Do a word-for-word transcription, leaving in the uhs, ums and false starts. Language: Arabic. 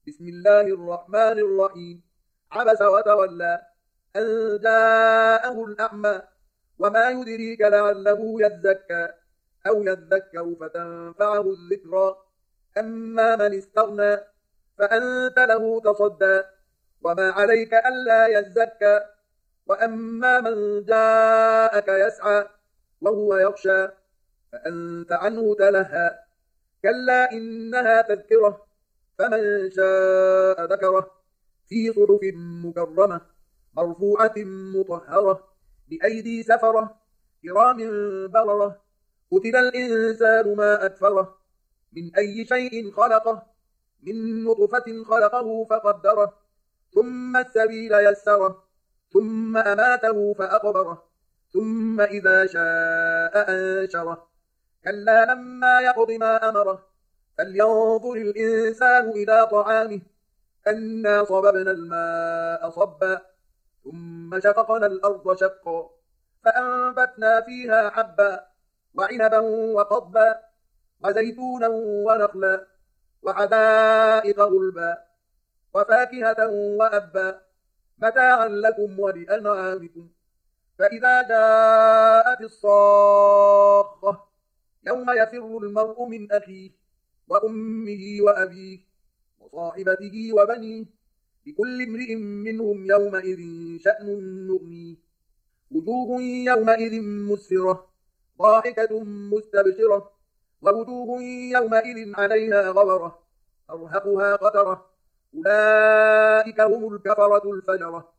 بسم الله الرحمن الرحيم. عبس وتولى أن جاءه الأعمى وما يدريك لعله يزكى أو يذكر فتنفعه الذكرى. أما من استغنى فأنت له تصدى وما عليك ألا يزكى. وأما من جاءك يسعى وهو يخشى فأنت عنه تلهى. كلا إنها تذكرة فمن شاء ذكره في صحف مكرمة مرفوعة مطهرة بأيدي سفرة كرام بررة. قتل الإنسان ما أكفره من أي شيء خلقه من نطفة خلقه فقدره ثم السبيل يسره ثم أماته فأقبره ثم إذا شاء أنشره. كلا لما يقض ما أمره فلينظر الإنسان إلى طعامه أنا صببنا الماء صبا ثم شققنا الأرض شقا فأنبتنا فيها حبا وعنبا وقضبا وزيتونا ونخلا وحدائق غلبا وفاكهة وأبا متاعا لكم ولأنعامكم. فإذا جاءت الصاخة يوم يفر المرء من أخيه وأمه وأبيه وصاحبته وبنيه لكل امرئ منهم يومئذ شأن يغنيه. وجوه يومئذ مسفرة ضاحكة مستبشرة ووجوه يومئذ عليها غبرة ترهقها قترة أولئك هم الكفرة الفجرة.